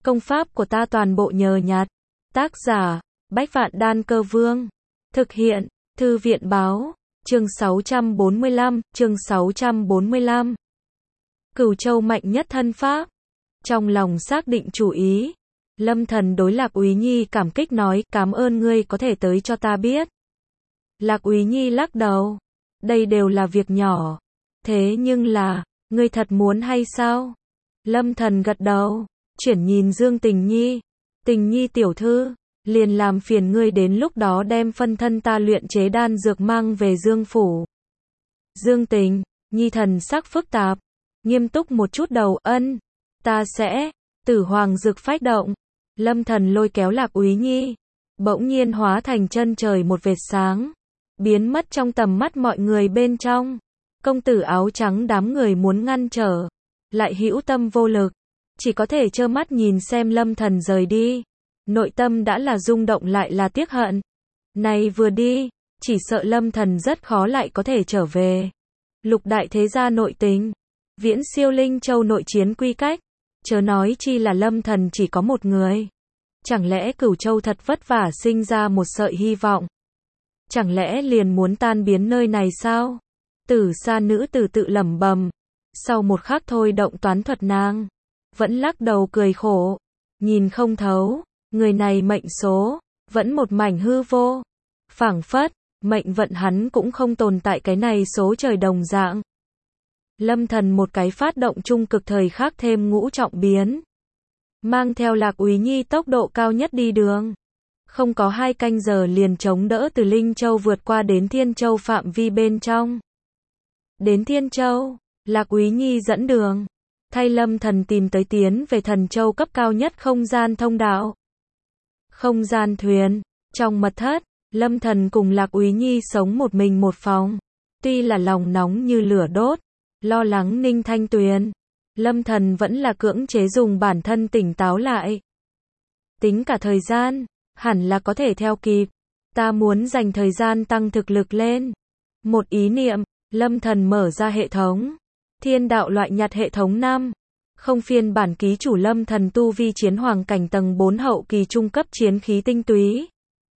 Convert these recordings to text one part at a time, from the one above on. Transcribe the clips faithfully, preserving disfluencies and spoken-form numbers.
Công pháp của ta toàn bộ nhờ nhặt. Tác giả, Bách Vạn Đan Cơ Vương. Thực hiện, Thư viện Báo. Chương sáu trăm bốn mươi lăm, chương sáu trăm bốn mươi lăm. Cửu Châu mạnh nhất thân pháp. Trong lòng xác định chủ ý, Lâm Thần đối Lạc Úy Nhi cảm kích nói, cảm ơn ngươi có thể tới cho ta biết. Lạc Úy Nhi lắc đầu, đây đều là việc nhỏ. Thế nhưng là, ngươi thật muốn hay sao? Lâm Thần gật đầu, chuyển nhìn Dương Tình Nhi. Tình Nhi tiểu thư, liền làm phiền ngươi đến lúc đó đem phân thân ta luyện chế đan dược mang về Dương phủ. Dương Tình Nhi thần sắc phức tạp, nghiêm túc một chút đầu, ân, ta sẽ. Tử Hoàng Dực phách động, Lâm Thần lôi kéo Lạc Úy Nhi, bỗng nhiên hóa thành chân trời một vệt sáng, biến mất trong tầm mắt mọi người bên trong. Công tử áo trắng đám người muốn ngăn trở, lại hữu tâm vô lực, chỉ có thể trơ mắt nhìn xem Lâm Thần rời đi. Nội tâm đã là rung động lại là tiếc hận. Này vừa đi, chỉ sợ Lâm Thần rất khó lại có thể trở về. Lục đại thế gia nội tình, viễn siêu Linh Châu nội chiến quy cách, chớ nói chi là Lâm Thần chỉ có một người. Chẳng lẽ Cửu Châu thật vất vả sinh ra một sợi hy vọng? Chẳng lẽ liền muốn tan biến nơi này sao? Tử Sa nữ tử tự lẩm bẩm. Sau một khắc thôi động toán thuật nàng vẫn lắc đầu cười khổ, nhìn không thấu, người này mệnh số vẫn một mảnh hư vô, phảng phất mệnh vận hắn cũng không tồn tại cái này số trời đồng dạng. Lâm Thần một cái phát động trung cực thời khắc thêm ngũ trọng biến, mang theo Lạc Úy Nhi tốc độ cao nhất đi đường, không có hai canh giờ liền chống đỡ từ Linh Châu vượt qua đến Thiên Châu phạm vi bên trong. Đến Thiên Châu, Lạc Úy Nhi dẫn đường, thay Lâm Thần tìm tới tiến về Thần Châu cấp cao nhất không gian thông đạo. Không gian thuyền, trong mật thất, Lâm Thần cùng Lạc Úy Nhi sống một mình một phòng. Tuy là lòng nóng như lửa đốt, lo lắng Ninh Thanh Tuyền, Lâm Thần vẫn là cưỡng chế dùng bản thân tỉnh táo lại. Tính cả thời gian, hẳn là có thể theo kịp. Ta muốn dành thời gian tăng thực lực lên. Một ý niệm, Lâm Thần mở ra hệ thống. Thiên đạo loại nhặt hệ thống năm. Không phiên bản ký chủ Lâm Thần tu vi chiến hoàng cảnh tầng bốn hậu kỳ trung cấp chiến khí tinh túy.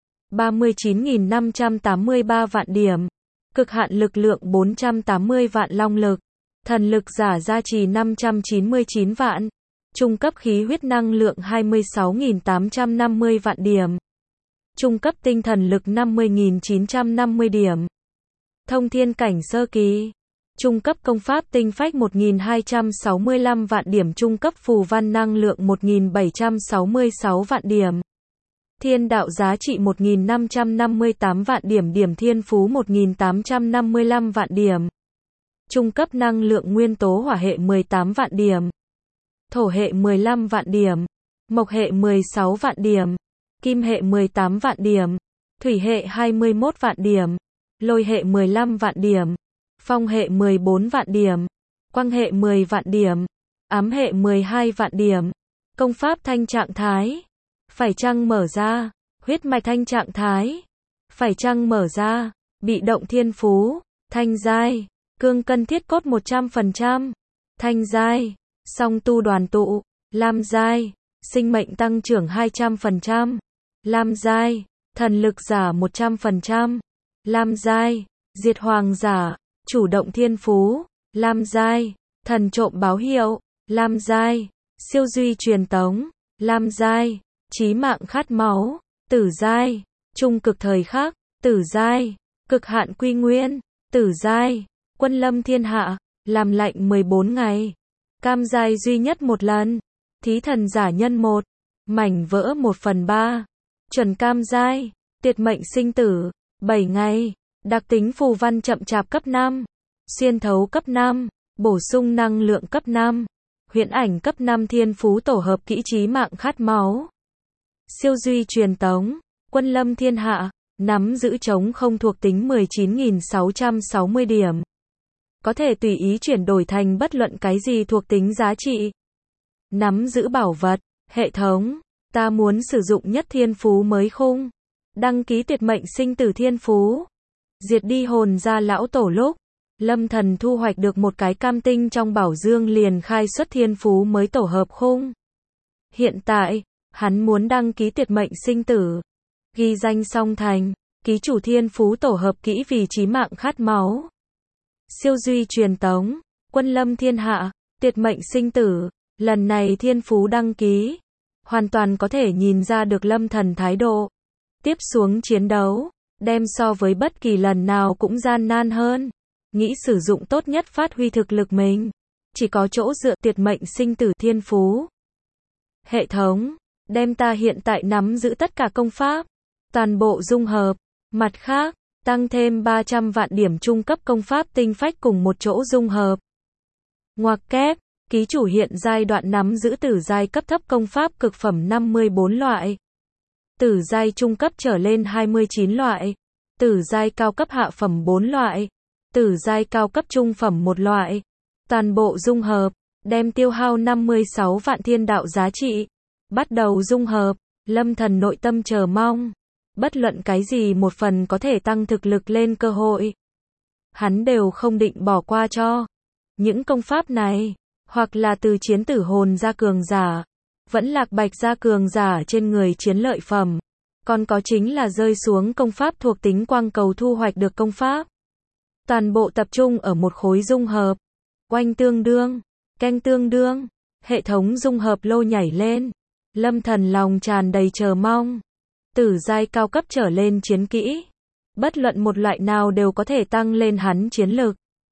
ba mươi chín nghìn năm trăm tám mươi ba vạn điểm. Cực hạn lực lượng bốn trăm tám mươi vạn long lực. Thần lực giả gia trì năm trăm chín mươi chín vạn. Trung cấp khí huyết năng lượng hai mươi sáu nghìn tám trăm năm mươi vạn điểm. Trung cấp tinh thần lực năm mươi nghìn chín trăm năm mươi điểm. Thông thiên cảnh sơ kỳ. Trung cấp công pháp tinh phách một nghìn hai trăm sáu mươi lăm vạn điểm. Trung cấp phù văn năng lượng một nghìn bảy trăm sáu mươi sáu vạn điểm. Thiên đạo giá trị một nghìn năm trăm năm mươi tám vạn điểm. Điểm thiên phú một nghìn tám trăm năm mươi lăm vạn điểm. Trung cấp năng lượng nguyên tố hỏa hệ mười tám vạn điểm. Thổ hệ mười lăm vạn điểm. Mộc hệ mười sáu vạn điểm. Kim hệ mười tám vạn điểm. Thủy hệ hai mươi mốt vạn điểm. Lôi hệ mười lăm vạn điểm. Phong hệ mười bốn vạn điểm. Quang hệ mười vạn điểm. Ám hệ mười hai vạn điểm. Công pháp thanh trạng thái. Phải chăng mở ra. Huyết mạch thanh trạng thái. Phải chăng mở ra. Bị động thiên phú. Thanh giai. Cương cân thiết cốt một trăm phần trăm. Thanh giai. Song tu đoàn tụ. Lam giai. Sinh mệnh tăng trưởng hai trăm phần trăm. Lam giai. Thần lực giả một trăm phần trăm. Lam giai. Diệt hoàng giả. Chủ động thiên phú. Lam giai. Thần trộm báo hiệu. Lam giai. Siêu duy truyền tống. Lam giai. Chí mạng khát máu. Tử giai. Trung cực thời khắc. Tử giai. Cực hạn quy nguyên. Tử giai. Quân lâm thiên hạ. Làm lạnh mười bốn ngày. Cam giai duy nhất một lần. Thí thần giả nhân một. Mảnh vỡ một phần ba. Chuẩn cam giai. Tuyệt mệnh sinh tử. bảy ngày. Đặc tính phù văn chậm chạp cấp năm. Xuyên thấu cấp năm. Bổ sung năng lượng cấp năm. Huyễn ảnh cấp năm. Thiên phú tổ hợp kỹ trí mạng khát máu. Siêu duy truyền tống. Quân lâm thiên hạ. Nắm giữ chống không thuộc tính mười chín nghìn sáu trăm sáu mươi điểm. Có thể tùy ý chuyển đổi thành bất luận cái gì thuộc tính giá trị. Nắm giữ bảo vật. Hệ thống. Ta muốn sử dụng nhất thiên phú mới khung. Đăng ký tuyệt mệnh sinh tử thiên phú. Diệt đi hồn gia lão tổ lúc Lâm Thần thu hoạch được một cái cam tinh trong bảo dương liền khai xuất thiên phú mới tổ hợp khung. Hiện tại, hắn muốn đăng ký tuyệt mệnh sinh tử. Ghi danh song thành, ký chủ thiên phú tổ hợp kỹ vì chí mạng khát máu. Siêu duy truyền tống, quân lâm thiên hạ, tuyệt mệnh sinh tử. Lần này thiên phú đăng ký, hoàn toàn có thể nhìn ra được Lâm Thần thái độ. Tiếp xuống chiến đấu, đem so với bất kỳ lần nào cũng gian nan hơn. Nghĩ sử dụng tốt nhất phát huy thực lực mình. Chỉ có chỗ dựa tuyệt mệnh sinh tử thiên phú. Hệ thống, đem ta hiện tại nắm giữ tất cả công pháp, toàn bộ dung hợp. Mặt khác, tăng thêm ba trăm vạn điểm trung cấp công pháp tinh phách cùng một chỗ dung hợp. Ngoặc kép, ký chủ hiện giai đoạn nắm giữ tử giai cấp thấp công pháp cực phẩm năm mươi bốn loại. Tử giai trung cấp trở lên hai mươi chín loại. Tử giai cao cấp hạ phẩm bốn loại. Tử giai cao cấp trung phẩm một loại. Toàn bộ dung hợp, đem tiêu hao năm mươi sáu vạn thiên đạo giá trị. Bắt đầu dung hợp, Lâm Thần nội tâm chờ mong. Bất luận cái gì một phần có thể tăng thực lực lên cơ hội, hắn đều không định bỏ qua cho. Những công pháp này, hoặc là từ chiến tử hồn ra cường giả, vẫn lạc bạch ra cường giả trên người chiến lợi phẩm, còn có chính là rơi xuống công pháp thuộc tính quang cầu thu hoạch được công pháp. Toàn bộ tập trung ở một khối dung hợp. Oanh tương đương, canh tương đương, hệ thống dung hợp lô nhảy lên. Lâm Thần lòng tràn đầy chờ mong. Tử giai cao cấp trở lên chiến kỹ, bất luận một loại nào đều có thể tăng lên hắn chiến lực.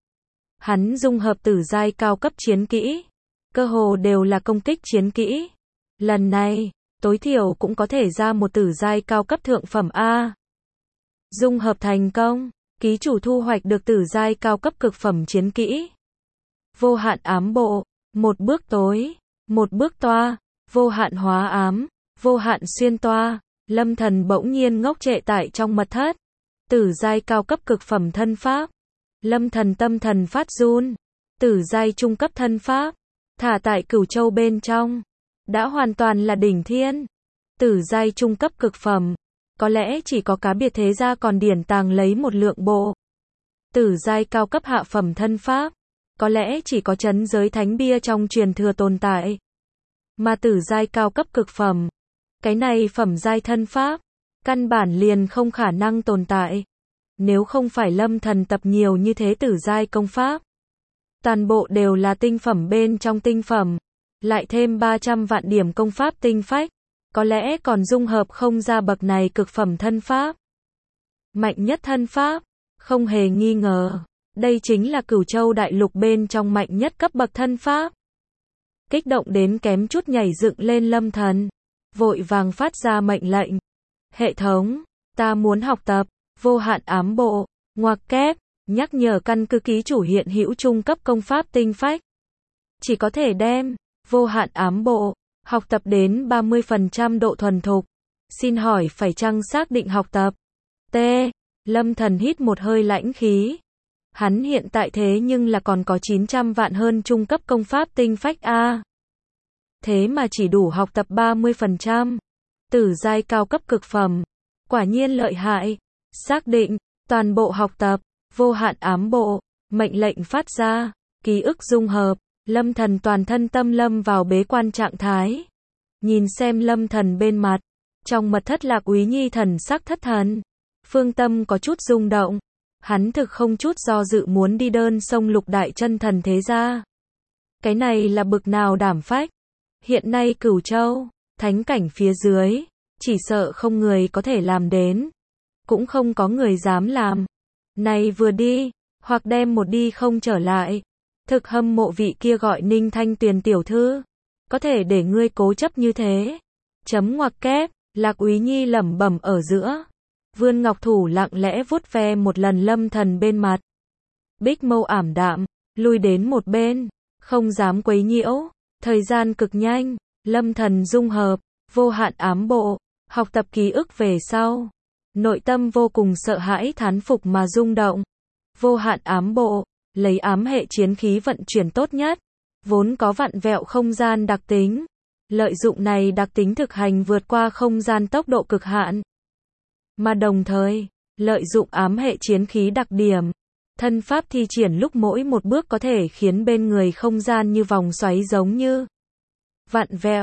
Hắn dung hợp tử giai cao cấp chiến kỹ, cơ hồ đều là công kích chiến kỹ. Lần này, tối thiểu cũng có thể ra một tử giai cao cấp thượng phẩm A. Dung hợp thành công, ký chủ thu hoạch được tử giai cao cấp cực phẩm chiến kỹ. Vô hạn ám bộ, một bước tối, một bước toa, vô hạn hóa ám, vô hạn xuyên toa. Lâm Thần bỗng nhiên ngốc trệ tại trong mật thất. Tử giai cao cấp cực phẩm thân pháp. Lâm Thần tâm thần phát run. Tử giai trung cấp thân pháp, thả tại Cửu Châu bên trong, đã hoàn toàn là đỉnh thiên. Tử giai trung cấp cực phẩm, có lẽ chỉ có cá biệt thế gia còn điển tàng lấy một lượng bộ. Tử giai cao cấp hạ phẩm thân pháp, có lẽ chỉ có trấn giới thánh bia trong truyền thừa tồn tại. Mà tử giai cao cấp cực phẩm, cái này phẩm giai thân pháp, căn bản liền không khả năng tồn tại. Nếu không phải Lâm Thần tập nhiều như thế tử giai công pháp, toàn bộ đều là tinh phẩm bên trong tinh phẩm, lại thêm ba trăm vạn điểm công pháp tinh phách, có lẽ còn dung hợp không ra bậc này cực phẩm thân pháp. Mạnh nhất thân pháp, không hề nghi ngờ, đây chính là Cửu Châu đại lục bên trong mạnh nhất cấp bậc thân pháp. Kích động đến kém chút nhảy dựng lên Lâm Thần, vội vàng phát ra mệnh lệnh. Hệ thống, ta muốn học tập vô hạn ám bộ. Ngoặc kép, nhắc nhở căn cứ ký chủ hiện hữu trung cấp công pháp tinh phách, chỉ có thể đem vô hạn ám bộ học tập đến ba mươi phần trăm độ thuần thục. Xin hỏi phải chăng xác định học tập? T. Lâm Thần hít một hơi lãnh khí. Hắn hiện tại thế nhưng là còn có chín trăm vạn hơn trung cấp công pháp tinh phách A. Thế mà chỉ đủ học tập ba mươi phần trăm. Tử giai cao cấp cực phẩm, quả nhiên lợi hại. Xác định, toàn bộ học tập, vô hạn ám bộ, mệnh lệnh phát ra, ký ức dung hợp. Lâm Thần toàn thân tâm lâm vào bế quan trạng thái. Nhìn xem Lâm Thần bên mặt, trong mật thất Lạc Úy Nhi thần sắc thất thần. Phương tâm có chút rung động. Hắn thực không chút do dự muốn đi đơn sông lục đại chân thần thế gia. Cái này là bực nào đảm phách. Hiện nay Cửu Châu, thánh cảnh phía dưới, chỉ sợ không người có thể làm đến. Cũng không có người dám làm. Này vừa đi, hoặc đem một đi không trở lại. Thực hâm mộ vị kia gọi Ninh Thanh Tuyền tiểu thư, có thể để ngươi cố chấp như thế. Chấm ngoặc kép, Lạc Úy Nhi lẩm bẩm ở giữa. Vươn ngọc thủ lặng lẽ vuốt ve một lần Lâm Thần bên mặt. Bích mâu ảm đạm, lui đến một bên, không dám quấy nhiễu. Thời gian cực nhanh, Lâm Thần dung hợp, vô hạn ám bộ, học tập ký ức về sau. Nội tâm vô cùng sợ hãi thán phục mà rung động. Vô hạn ám bộ, lấy ám hệ chiến khí vận chuyển tốt nhất, vốn có vặn vẹo không gian đặc tính. Lợi dụng này đặc tính thực hành vượt qua không gian tốc độ cực hạn. Mà đồng thời, lợi dụng ám hệ chiến khí đặc điểm, thân pháp thi triển lúc mỗi một bước có thể khiến bên người không gian như vòng xoáy giống như vặn vẹo,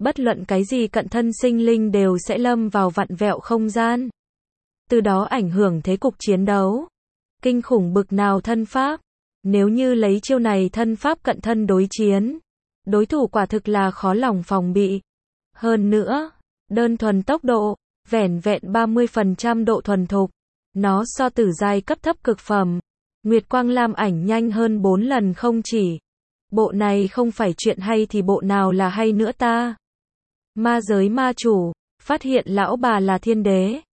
bất luận cái gì cận thân sinh linh đều sẽ lâm vào vặn vẹo không gian. Từ đó ảnh hưởng thế cục chiến đấu. Kinh khủng bực nào thân pháp. Nếu như lấy chiêu này thân pháp cận thân đối chiến, đối thủ quả thực là khó lòng phòng bị. Hơn nữa, đơn thuần tốc độ, vẻn vẹn ba mươi phần trăm độ thuần thục, nó so tử giai cấp thấp cực phẩm, Nguyệt Quang Lam ảnh nhanh hơn bốn lần không chỉ. Bộ này không phải chuyện hay thì bộ nào là hay nữa ta? Ma giới ma chủ, phát hiện lão bà là thiên đế.